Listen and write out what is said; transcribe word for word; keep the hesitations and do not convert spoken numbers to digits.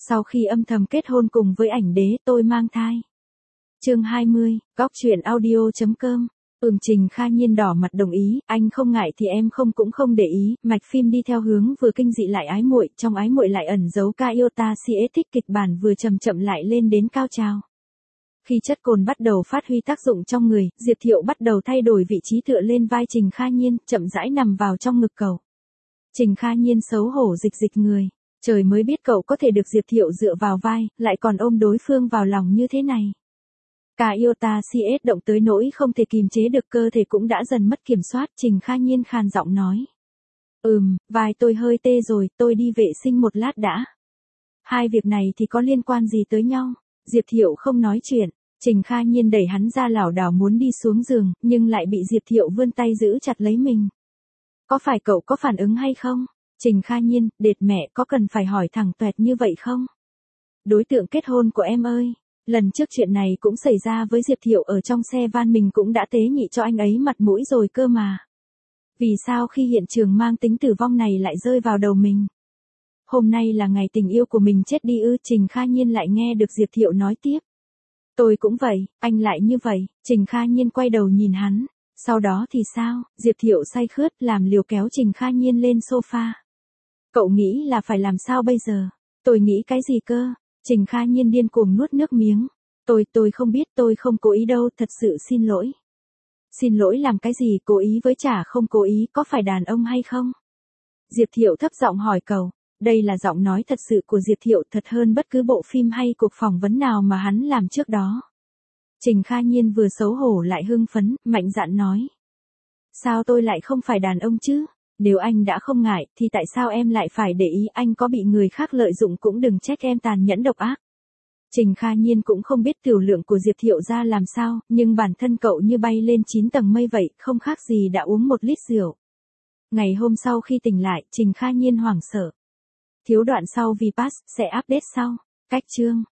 Sau khi âm thầm kết hôn cùng với ảnh đế, tôi mang thai. Chương hai mươi, Góc truyện audio chấm com. Ừm Trình Kha Nhiên đỏ mặt đồng ý, anh không ngại thì em không cũng không để ý, mạch phim đi theo hướng vừa kinh dị lại ái muội, trong ái muội lại ẩn giấu ca yêu ta si ết thích kịch bản vừa chậm chậm lại lên đến cao trào. Khi chất cồn bắt đầu phát huy tác dụng trong người, Diệp Thiệu bắt đầu thay đổi vị trí tựa lên vai Trình Kha Nhiên, chậm rãi nằm vào trong ngực cậu. Trình Kha Nhiên xấu hổ dịch dịch người, trời mới biết cậu có thể được Diệp Thiệu dựa vào vai, lại còn ôm đối phương vào lòng như thế này. Cả yêu ta si ết động tới nỗi không thể kìm chế được, cơ thể cũng đã dần mất kiểm soát. Trình Kha Nhiên khàn giọng nói. Ừm, vai tôi hơi tê rồi, tôi đi vệ sinh một lát đã. Hai việc này thì có liên quan gì tới nhau? Diệp Thiệu không nói chuyện. Trình Kha Nhiên đẩy hắn ra lảo đảo muốn đi xuống giường, nhưng lại bị Diệp Thiệu vươn tay giữ chặt lấy mình. Có phải cậu có phản ứng hay không? Trình Kha Nhiên, đệt mẹ, có cần phải hỏi thẳng toẹt như vậy không? Đối tượng kết hôn của em ơi. Lần trước chuyện này cũng xảy ra với Diệp Thiệu ở trong xe van, mình cũng đã tế nhị cho anh ấy mặt mũi rồi cơ mà. Vì sao khi hiện trường mang tính tử vong này lại rơi vào đầu mình? Hôm nay là ngày tình yêu của mình chết đi ư? Trình Kha Nhiên lại nghe được Diệp Thiệu nói tiếp. Tôi cũng vậy, anh lại như vậy. Trình Kha Nhiên quay đầu nhìn hắn. Sau đó thì sao? Diệp Thiệu say khướt làm liều kéo Trình Kha Nhiên lên sofa. Cậu nghĩ là phải làm sao bây giờ? Tôi nghĩ cái gì cơ? Trình Kha Nhiên điên cuồng nuốt nước miếng. Tôi, tôi không biết, tôi không cố ý đâu, thật sự xin lỗi. Xin lỗi làm cái gì, cố ý với chả không cố ý, có phải đàn ông hay không? Diệp Thiệu thấp giọng hỏi cậu. Đây là giọng nói thật sự của Diệp Thiệu, thật hơn bất cứ bộ phim hay cuộc phỏng vấn nào mà hắn làm trước đó. Trình Kha Nhiên vừa xấu hổ lại hưng phấn, mạnh dạn nói. Sao tôi lại không phải đàn ông chứ? Nếu anh đã không ngại, thì tại sao em lại phải để ý? Anh có bị người khác lợi dụng cũng đừng trách em tàn nhẫn độc ác. Trình Kha Nhiên cũng không biết tiểu lượng của Diệp Thiệu ra làm sao, nhưng bản thân cậu như bay lên chín tầng mây vậy, không khác gì đã uống một lít rượu. Ngày hôm sau khi tỉnh lại, Trình Kha Nhiên hoảng sợ. Thiếu đoạn sau vì pass, sẽ update sau. Cách chương.